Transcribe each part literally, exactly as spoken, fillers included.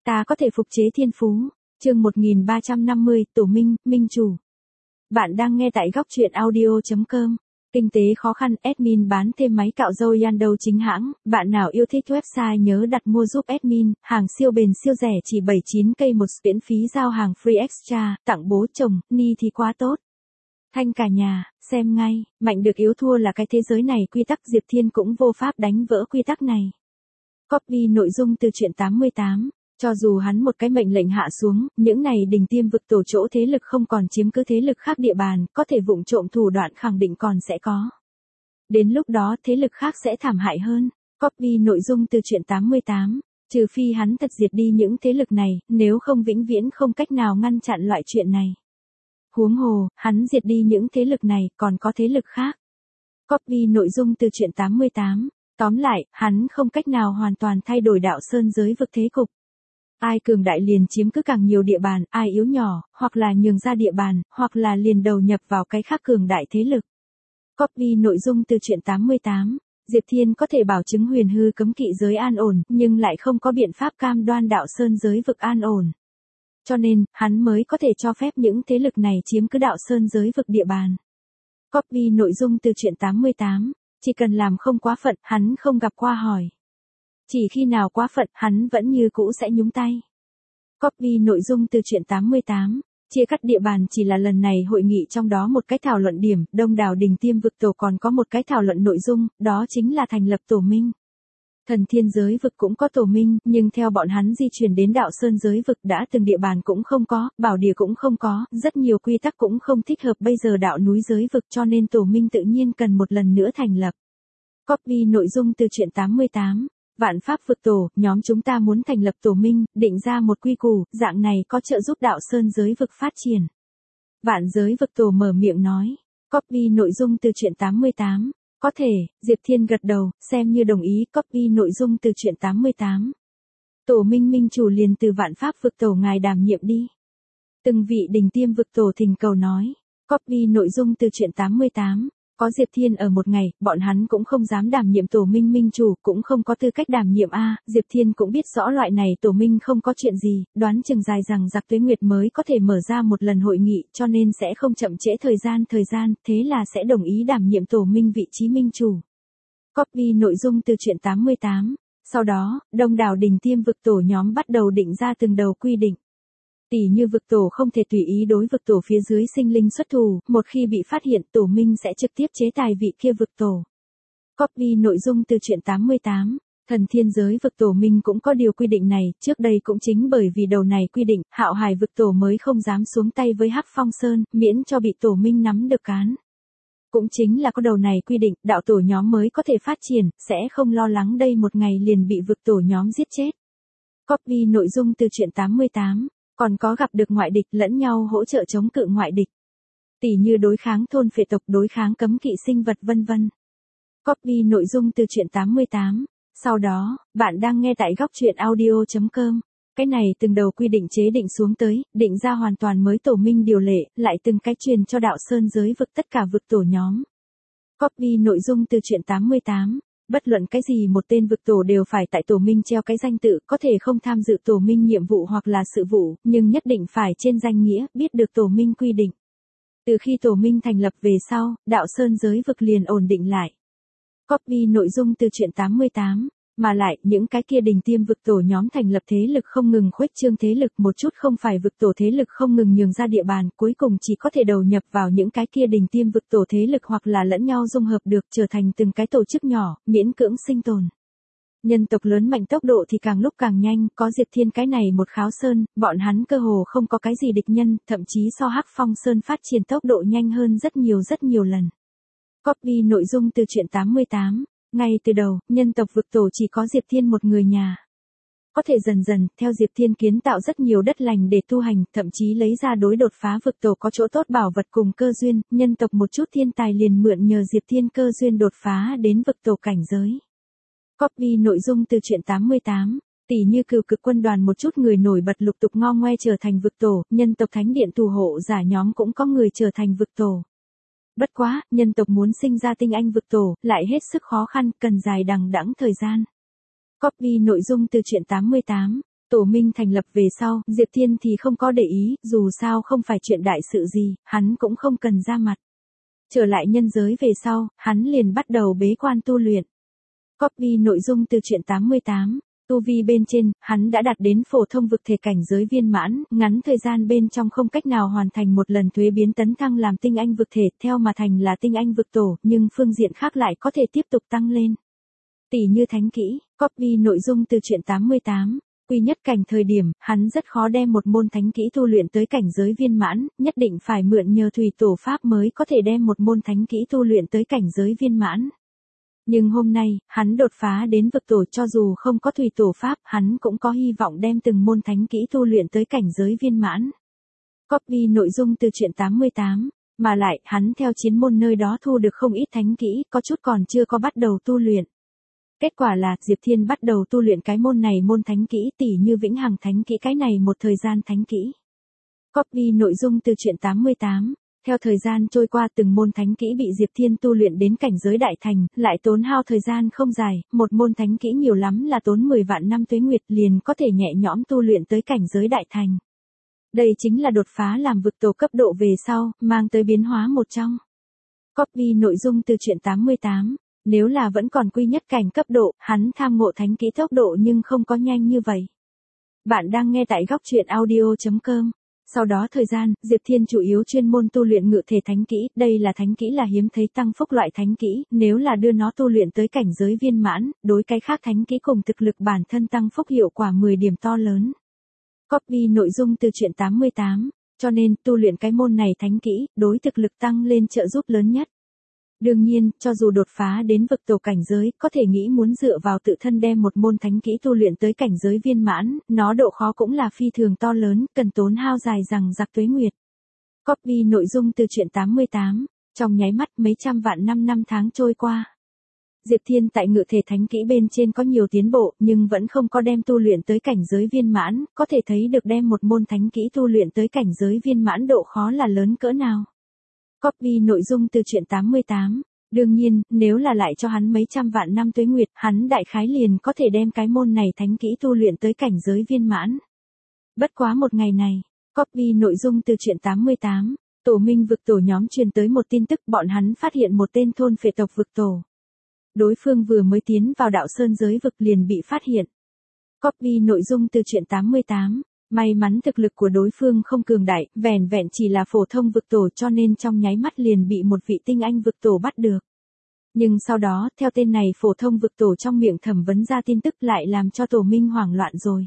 Ta có thể phục chế thiên phú. Chương một nghìn ba trăm năm mươi, Tổ Minh, Minh Chủ. Bạn đang nghe tại góc truyện audio chấm com. Kinh tế khó khăn, admin bán thêm máy cạo râu Yandou chính hãng, bạn nào yêu thích website nhớ đặt mua giúp admin, hàng siêu bền siêu rẻ chỉ bảy mươi chín k một, miễn phí giao hàng free extra, tặng bố chồng, ni thì quá tốt. Thanh cả nhà, xem ngay, mạnh được yếu thua là cái thế giới này, quy tắc Diệp Thiên cũng vô pháp đánh vỡ quy tắc này. Copy nội dung từ truyện tám mươi tám. Cho dù hắn một cái mệnh lệnh hạ xuống, những này đình tiêm vực tổ chỗ thế lực không còn chiếm cứ thế lực khác địa bàn, có thể vụng trộm thủ đoạn khẳng định còn sẽ có. Đến lúc đó thế lực khác sẽ thảm hại hơn. Copy nội dung từ truyện tám mươi tám. Trừ phi hắn thật diệt đi những thế lực này, nếu không vĩnh viễn không cách nào ngăn chặn loại chuyện này. Huống hồ, hắn diệt đi những thế lực này, còn có thế lực khác. Copy nội dung từ truyện tám mươi tám. Tóm lại, hắn không cách nào hoàn toàn thay đổi đạo sơn giới vực thế cục. Ai cường đại liền chiếm cứ càng nhiều địa bàn, ai yếu nhỏ, hoặc là nhường ra địa bàn, hoặc là liền đầu nhập vào cái khác cường đại thế lực. Copy nội dung từ truyện tám mươi tám. Diệp Thiên có thể bảo chứng huyền hư cấm kỵ giới an ổn, nhưng lại không có biện pháp cam đoan đạo sơn giới vực an ổn. Cho nên, hắn mới có thể cho phép những thế lực này chiếm cứ đạo sơn giới vực địa bàn. Copy nội dung từ truyện tám mươi tám. Chỉ cần làm không quá phận, hắn không gặp qua hỏi. Chỉ khi nào quá phận, hắn vẫn như cũ sẽ nhúng tay. Copy nội dung từ truyện tám mươi tám. Chia cắt địa bàn chỉ là lần này hội nghị trong đó một cái thảo luận điểm, đông đảo đình tiêm vực tổ còn có một cái thảo luận nội dung, đó chính là thành lập tổ minh. Thần thiên giới vực cũng có tổ minh, nhưng theo bọn hắn di chuyển đến đạo sơn giới vực đã từng địa bàn cũng không có, bảo địa cũng không có, rất nhiều quy tắc cũng không thích hợp bây giờ đạo núi giới vực, cho nên tổ minh tự nhiên cần một lần nữa thành lập. Copy nội dung từ truyện tám mươi tám. Vạn pháp vực tổ, nhóm chúng ta muốn thành lập tổ minh, định ra một quy củ, dạng này có trợ giúp đạo sơn giới vực phát triển. Vạn giới vực tổ mở miệng nói. Copy nội dung từ truyện tám mươi tám. Có thể, Diệp Thiên gật đầu, xem như đồng ý. Copy nội dung từ truyện tám mươi tám. Tổ minh minh chủ liền từ vạn pháp vực tổ ngài đảm nhiệm đi. Từng vị đình tiêm vực tổ thỉnh cầu nói. Copy nội dung từ truyện tám mươi tám. Có Diệp Thiên ở một ngày, bọn hắn cũng không dám đảm nhiệm tổ minh minh chủ, cũng không có tư cách đảm nhiệm a. Diệp Thiên cũng biết rõ loại này tổ minh không có chuyện gì, đoán chừng dài rằng giặc tuế nguyệt mới có thể mở ra một lần hội nghị, cho nên sẽ không chậm trễ thời gian thời gian, thế là sẽ đồng ý đảm nhiệm tổ minh vị trí minh chủ. Copy nội dung từ truyện tám mươi tám. Sau đó, đông đảo đình tiêm vực tổ nhóm bắt đầu định ra từng đầu quy định. Tỷ như vực tổ không thể tùy ý đối vực tổ phía dưới sinh linh xuất thủ, một khi bị phát hiện tổ minh sẽ trực tiếp chế tài vị kia vực tổ. Copy nội dung từ truyện tám mươi tám. Thần thiên giới vực tổ minh cũng có điều quy định này, trước đây cũng chính bởi vì đầu này quy định, Hạo Hải vực tổ mới không dám xuống tay với Hắc Phong Sơn, miễn cho bị tổ minh nắm được cán. Cũng chính là có đầu này quy định, đạo tổ nhóm mới có thể phát triển, sẽ không lo lắng đây một ngày liền bị vực tổ nhóm giết chết. Copy nội dung từ truyện tám mươi tám. Còn có gặp được ngoại địch lẫn nhau hỗ trợ chống cự ngoại địch. Tỷ như đối kháng thôn phệ tộc, đối kháng cấm kỵ sinh vật vân vân. Copy nội dung từ truyện tám mươi tám. Sau đó, bạn đang nghe tại góc truyện audio chấm com. Cái này từng đầu quy định chế định xuống tới, định ra hoàn toàn mới tổ minh điều lệ, lại từng cái truyền cho đạo sơn giới vực tất cả vực tổ nhóm. Copy nội dung từ truyện tám mươi tám. Bất luận cái gì một tên vực tổ đều phải tại tổ minh treo cái danh tự, có thể không tham dự tổ minh nhiệm vụ hoặc là sự vụ, nhưng nhất định phải trên danh nghĩa, biết được tổ minh quy định. Từ khi tổ minh thành lập về sau, đạo sơn giới vực liền ổn định lại. Copy nội dung từ truyện tám mươi tám. Mà lại, những cái kia đình tiêm vực tổ nhóm thành lập thế lực không ngừng khuếch trương thế lực, một chút không phải vực tổ thế lực không ngừng nhường ra địa bàn, cuối cùng chỉ có thể đầu nhập vào những cái kia đình tiêm vực tổ thế lực hoặc là lẫn nhau dung hợp được, trở thành từng cái tổ chức nhỏ, miễn cưỡng sinh tồn. Nhân tộc lớn mạnh tốc độ thì càng lúc càng nhanh, có Diệp Thiên cái này một kháo sơn, bọn hắn cơ hồ không có cái gì địch nhân, thậm chí so Hắc Phong Sơn phát triển tốc độ nhanh hơn rất nhiều rất nhiều lần. Copy nội dung từ truyện tám mươi tám. Ngay từ đầu, nhân tộc vực tổ chỉ có Diệp Thiên một người nhà. Có thể dần dần, theo Diệp Thiên kiến tạo rất nhiều đất lành để tu hành, thậm chí lấy ra đối đột phá vực tổ có chỗ tốt bảo vật cùng cơ duyên, nhân tộc một chút thiên tài liền mượn nhờ Diệp Thiên cơ duyên đột phá đến vực tổ cảnh giới. Copy nội dung từ truyện tám mươi tám. Tỷ như Cừu Cực quân đoàn một chút người nổi bật lục tục ngo ngoe trở thành vực tổ, nhân tộc thánh điện thủ hộ giả nhóm cũng có người trở thành vực tổ. Bất quá, nhân tộc muốn sinh ra tinh anh vực tổ, lại hết sức khó khăn, cần dài đằng đẵng thời gian. Copy nội dung từ truyện tám mươi tám. Tổ Minh thành lập về sau, Diệp Thiên thì không có để ý, dù sao không phải chuyện đại sự gì, hắn cũng không cần ra mặt. Trở lại nhân giới về sau, hắn liền bắt đầu bế quan tu luyện. Copy nội dung từ truyện tám mươi tám. Tu vi bên trên, hắn đã đạt đến phổ thông vực thể cảnh giới viên mãn, ngắn thời gian bên trong không cách nào hoàn thành một lần thuế biến tấn thăng làm tinh anh vực thể, theo mà thành là tinh anh vực tổ, nhưng phương diện khác lại có thể tiếp tục tăng lên. Tỷ như thánh kỹ, copy nội dung từ truyện tám mươi tám. Quy nhất cảnh thời điểm, hắn rất khó đem một môn thánh kỹ tu luyện tới cảnh giới viên mãn, nhất định phải mượn nhờ thủy tổ pháp mới có thể đem một môn thánh kỹ tu luyện tới cảnh giới viên mãn. Nhưng hôm nay, hắn đột phá đến vực tổ, cho dù không có thủy tổ pháp, hắn cũng có hy vọng đem từng môn thánh kỹ tu luyện tới cảnh giới viên mãn. Copy nội dung từ truyện tám mươi tám, mà lại, hắn theo chiến môn nơi đó thu được không ít thánh kỹ, có chút còn chưa có bắt đầu tu luyện. Kết quả là, Diệp Thiên bắt đầu tu luyện cái môn này môn thánh kỹ, tỉ như vĩnh hằng thánh kỹ, cái này một thời gian thánh kỹ. Copy nội dung từ truyện tám mươi tám. Theo thời gian trôi qua, từng môn thánh kỹ bị Diệp Thiên tu luyện đến cảnh giới đại thành, lại tốn hao thời gian không dài, một môn thánh kỹ nhiều lắm là tốn mười vạn năm tuế nguyệt liền có thể nhẹ nhõm tu luyện tới cảnh giới đại thành. Đây chính là đột phá làm vực tổ cấp độ về sau, mang tới biến hóa một trong. Copy nội dung từ truyện tám mươi tám. Nếu là vẫn còn quy nhất cảnh cấp độ, hắn tham ngộ thánh kỹ tốc độ nhưng không có nhanh như vậy. Bạn đang nghe tại góc truyện audio chấm com. Sau đó thời gian, Diệp Thiên chủ yếu chuyên môn tu luyện ngự thể thánh kỹ, đây là thánh kỹ là hiếm thấy tăng phúc loại thánh kỹ, nếu là đưa nó tu luyện tới cảnh giới viên mãn, đối cái khác thánh kỹ cùng thực lực bản thân tăng phúc hiệu quả mười điểm to lớn. Copy nội dung từ truyện tám mươi tám, cho nên tu luyện cái môn này thánh kỹ, đối thực lực tăng lên trợ giúp lớn nhất. Đương nhiên, cho dù đột phá đến vực tổ cảnh giới, có thể nghĩ muốn dựa vào tự thân đem một môn thánh kỹ tu luyện tới cảnh giới viên mãn, nó độ khó cũng là phi thường to lớn, cần tốn hao dài rằng giặc tuế nguyệt. Copy nội dung từ truyện tám mươi tám, trong nháy mắt mấy trăm vạn năm năm tháng trôi qua. Diệp Thiên tại ngự thể thánh kỹ bên trên có nhiều tiến bộ, nhưng vẫn không có đem tu luyện tới cảnh giới viên mãn, có thể thấy được đem một môn thánh kỹ tu luyện tới cảnh giới viên mãn độ khó là lớn cỡ nào. Copy nội dung từ truyện tám mươi tám. Đương nhiên, nếu là lại cho hắn mấy trăm vạn năm tuế nguyệt, hắn đại khái liền có thể đem cái môn này thánh kỹ tu luyện tới cảnh giới viên mãn. Bất quá một ngày này, copy nội dung từ truyện tám mươi tám, Tổ Minh vực tổ nhóm truyền tới một tin tức, bọn hắn phát hiện một tên thôn phệ tộc vực tổ. Đối phương vừa mới tiến vào đạo sơn giới vực liền bị phát hiện. Copy nội dung từ truyện tám mươi tám. May mắn thực lực của đối phương không cường đại, vẻn vẹn chỉ là phổ thông vực tổ, cho nên trong nháy mắt liền bị một vị tinh anh vực tổ bắt được. Nhưng sau đó, theo tên này phổ thông vực tổ trong miệng thẩm vấn ra tin tức lại làm cho Tổ Minh hoảng loạn rồi.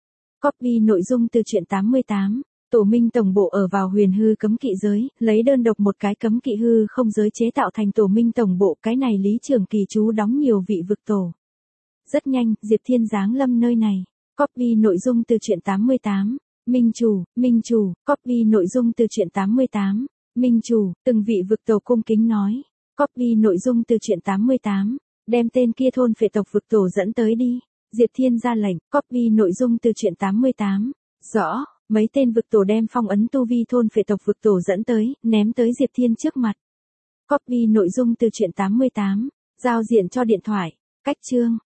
Copy nội dung từ truyện tám mươi tám. Tổ Minh tổng bộ ở vào huyền hư cấm kỵ giới, lấy đơn độc một cái cấm kỵ hư không giới chế tạo thành Tổ Minh tổng bộ, cái này Lý Trường Kỳ chú đóng nhiều vị vực tổ. Rất nhanh, Diệp Thiên giáng lâm nơi này. Copy nội dung từ truyện tám mươi tám. Minh chủ, Minh chủ, copy nội dung từ truyện tám mươi tám. Minh chủ, từng vị vực tổ cung kính nói. Copy nội dung từ truyện tám mươi tám. Đem tên kia thôn phệ tộc vực tổ dẫn tới đi. Diệp Thiên ra lệnh. Copy nội dung từ truyện tám mươi tám. Rõ, mấy tên vực tổ đem phong ấn tu vi thôn phệ tộc vực tổ dẫn tới, ném tới Diệp Thiên trước mặt. Copy nội dung từ truyện tám mươi tám. Giao diện cho điện thoại. Cách chương.